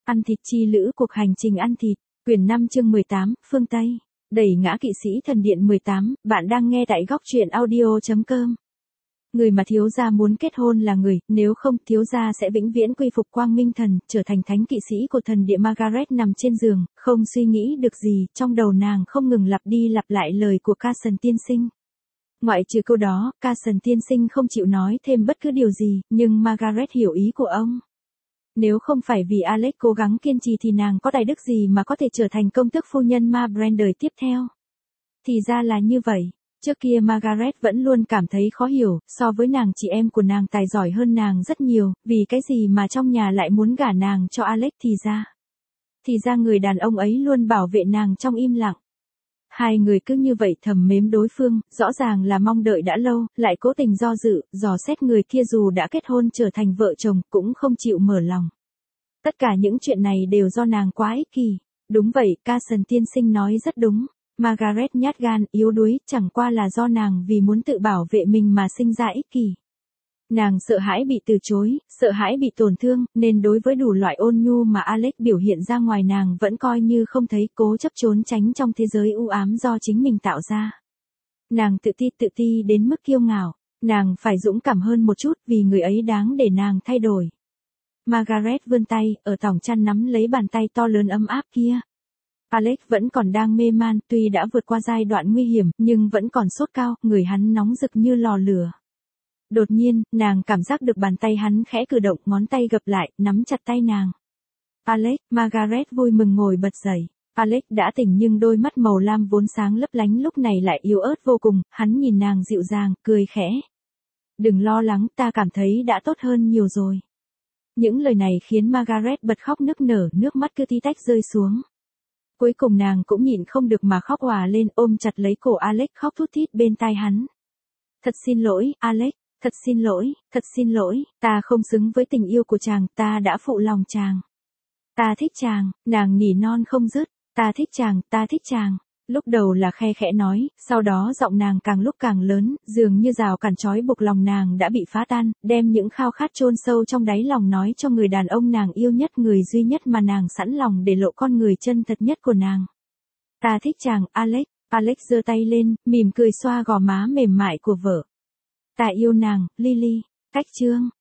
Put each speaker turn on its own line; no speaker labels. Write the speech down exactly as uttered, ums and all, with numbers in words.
Ăn thịt chi lữ cuộc hành trình ăn thịt, quyển năm chương mười tám, phương Tây, đẩy ngã kỵ sĩ thần điện mười tám, bạn đang nghe tại góc truyện audio chấm com. Người mà thiếu gia muốn kết hôn là người, nếu không thiếu gia sẽ vĩnh viễn quy phục quang minh thần, trở thành thánh kỵ sĩ của thần địa. Margaret nằm trên giường, không suy nghĩ được gì, trong đầu nàng không ngừng lặp đi lặp lại lời của Carson tiên sinh. Ngoại trừ câu đó, Carson tiên sinh không chịu nói thêm bất cứ điều gì, nhưng Margaret hiểu ý của ông. Nếu không phải vì Alex cố gắng kiên trì thì nàng có tài đức gì mà có thể trở thành công tước phu nhân Ma Brand đời tiếp theo. Thì ra là như vậy. Trước kia Margaret vẫn luôn cảm thấy khó hiểu, so với nàng chị em của nàng tài giỏi hơn nàng rất nhiều, vì cái gì mà trong nhà lại muốn gả nàng cho Alex thì ra. Thì ra người đàn ông ấy luôn bảo vệ nàng trong im lặng. Hai người cứ như vậy thầm mến đối phương, rõ ràng là mong đợi đã lâu, lại cố tình do dự, dò xét người kia dù đã kết hôn trở thành vợ chồng, cũng không chịu mở lòng. Tất cả những chuyện này đều do nàng quá ích kỷ. Đúng vậy, Carson tiên sinh nói rất đúng. Margaret nhát gan, yếu đuối, chẳng qua là do nàng vì muốn tự bảo vệ mình mà sinh ra ích kỷ. Nàng sợ hãi bị từ chối, sợ hãi bị tổn thương, nên đối với đủ loại ôn nhu mà Alex biểu hiện ra ngoài nàng vẫn coi như không thấy, cố chấp trốn tránh trong thế giới u ám do chính mình tạo ra. Nàng tự ti tự ti đến mức kiêu ngạo, nàng phải dũng cảm hơn một chút vì người ấy đáng để nàng thay đổi. Margaret vươn tay, ở tỏng chăn nắm lấy bàn tay to lớn ấm áp kia. Alex vẫn còn đang mê man, tuy đã vượt qua giai đoạn nguy hiểm, nhưng vẫn còn sốt cao, người hắn nóng rực như lò lửa. Đột nhiên, nàng cảm giác được bàn tay hắn khẽ cử động, ngón tay gập lại, nắm chặt tay nàng. Alex, Margaret vui mừng ngồi bật dậy. Alex đã tỉnh nhưng đôi mắt màu lam vốn sáng lấp lánh lúc này lại yếu ớt vô cùng, hắn nhìn nàng dịu dàng, cười khẽ. Đừng lo lắng, ta cảm thấy đã tốt hơn nhiều rồi. Những lời này khiến Margaret bật khóc nức nở, nước mắt cứ tí tách rơi xuống. Cuối cùng nàng cũng nhịn không được mà khóc òa lên, ôm chặt lấy cổ Alex khóc thút thít bên tai hắn. Thật xin lỗi, Alex, thật xin lỗi, thật xin lỗi, ta không xứng với tình yêu của chàng, ta đã phụ lòng chàng. Ta thích chàng, nàng nỉ non không dứt, ta thích chàng, ta thích chàng. Lúc đầu là khe khẽ nói, sau đó giọng nàng càng lúc càng lớn, dường như rào cản trói buộc lòng nàng đã bị phá tan, đem những khao khát chôn sâu trong đáy lòng nói cho người đàn ông nàng yêu nhất, người duy nhất mà nàng sẵn lòng để lộ con người chân thật nhất của nàng. Ta thích chàng, Alex. Alex giơ tay lên, mỉm cười xoa gò má mềm mại của vợ. Ta yêu nàng, Lily. Cách chương.